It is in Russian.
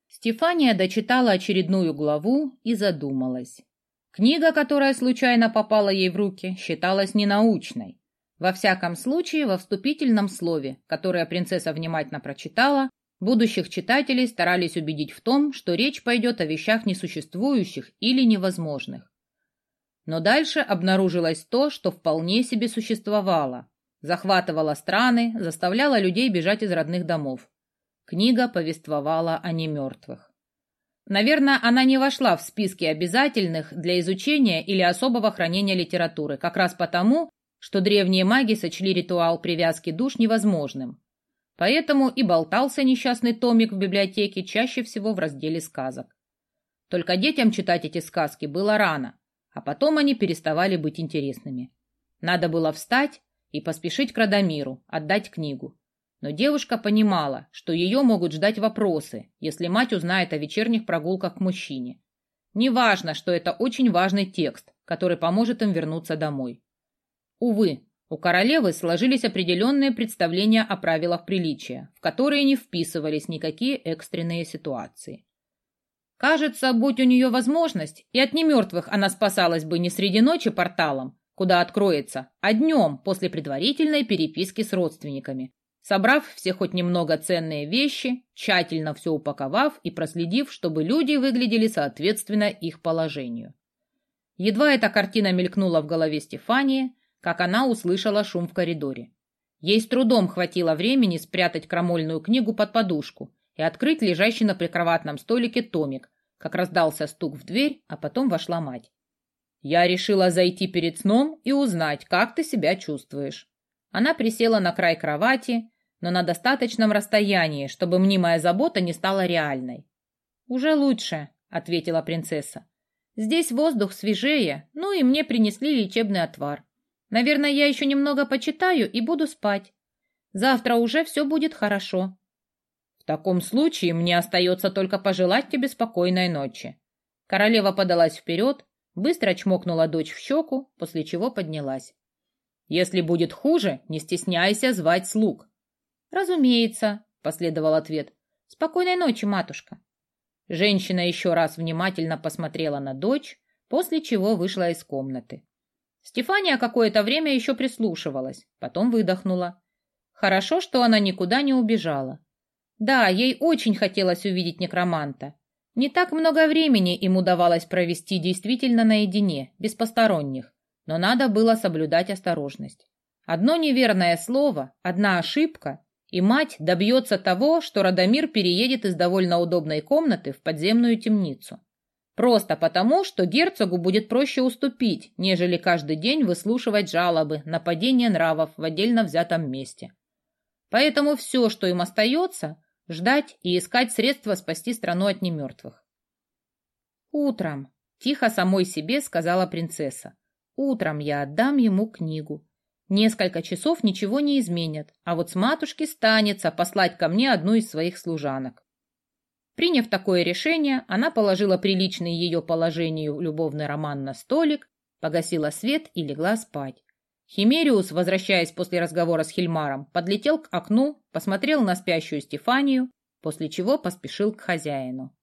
Стефания дочитала очередную главу и задумалась. Книга, которая случайно попала ей в руки, считалась ненаучной. Во всяком случае, во вступительном слове, которое принцесса внимательно прочитала, будущих читателей старались убедить в том, что речь пойдет о вещах несуществующих или невозможных. Но дальше обнаружилось то, что вполне себе существовало. Захватывало страны, заставляло людей бежать из родных домов. Книга повествовала о немертвых. Наверное, она не вошла в списки обязательных для изучения или особого хранения литературы, как раз потому, что древние маги сочли ритуал привязки душ невозможным. Поэтому и болтался несчастный томик в библиотеке чаще всего в разделе сказок. Только детям читать эти сказки было рано, а потом они переставали быть интересными. Надо было встать и поспешить к Радомиру, отдать книгу. Но девушка понимала, что ее могут ждать вопросы, если мать узнает о вечерних прогулках к мужчине. Неважно, что это очень важный текст, который поможет им вернуться домой. Увы, у королевы сложились определенные представления о правилах приличия, в которые не вписывались никакие экстренные ситуации. Кажется, будь у нее возможность, и от немертвых она спасалась бы не среди ночи порталом, куда откроется, а днем после предварительной переписки с родственниками, собрав все хоть немного ценные вещи, тщательно все упаковав и проследив, чтобы люди выглядели соответственно их положению. Едва эта картина мелькнула в голове Стефании, как она услышала шум в коридоре. Ей с трудом хватило времени спрятать крамольную книгу под подушку и открыть лежащий на прикроватном столике томик, как раздался стук в дверь, а потом вошла мать. «Я решила зайти перед сном и узнать, как ты себя чувствуешь». Она присела на край кровати, но на достаточном расстоянии, чтобы мнимая забота не стала реальной. «Уже лучше», — ответила принцесса. «Здесь воздух свежее, ну и мне принесли лечебный отвар. Наверное, я еще немного почитаю и буду спать. Завтра уже все будет хорошо». «В таком случае мне остается только пожелать тебе спокойной ночи». Королева подалась вперед, быстро чмокнула дочь в щеку, после чего поднялась. «Если будет хуже, не стесняйся звать слуг». «Разумеется», — последовал ответ. «Спокойной ночи, матушка». Женщина еще раз внимательно посмотрела на дочь, после чего вышла из комнаты. Стефания какое-то время еще прислушивалась, потом выдохнула. Хорошо, что она никуда не убежала. Да, ей очень хотелось увидеть некроманта. Не так много времени им удавалось провести действительно наедине, без посторонних, но надо было соблюдать осторожность. Одно неверное слово, одна ошибка, и мать добьется того, что Радомир переедет из довольно удобной комнаты в подземную темницу. Просто потому, что герцогу будет проще уступить, нежели каждый день выслушивать жалобы на падение нравов в отдельно взятом месте. Поэтому все, что им остается, ждать и искать средства спасти страну от немертвых. «Утром», — тихо самой себе сказала принцесса, — «утром я отдам ему книгу. Несколько часов ничего не изменят, а вот с матушки станется послать ко мне одну из своих служанок». Приняв такое решение, она положила приличный ее положению любовный роман на столик, погасила свет и легла спать. Химериус, возвращаясь после разговора с Хильмаром, подлетел к окну, посмотрел на спящую Стефанию, после чего поспешил к хозяину.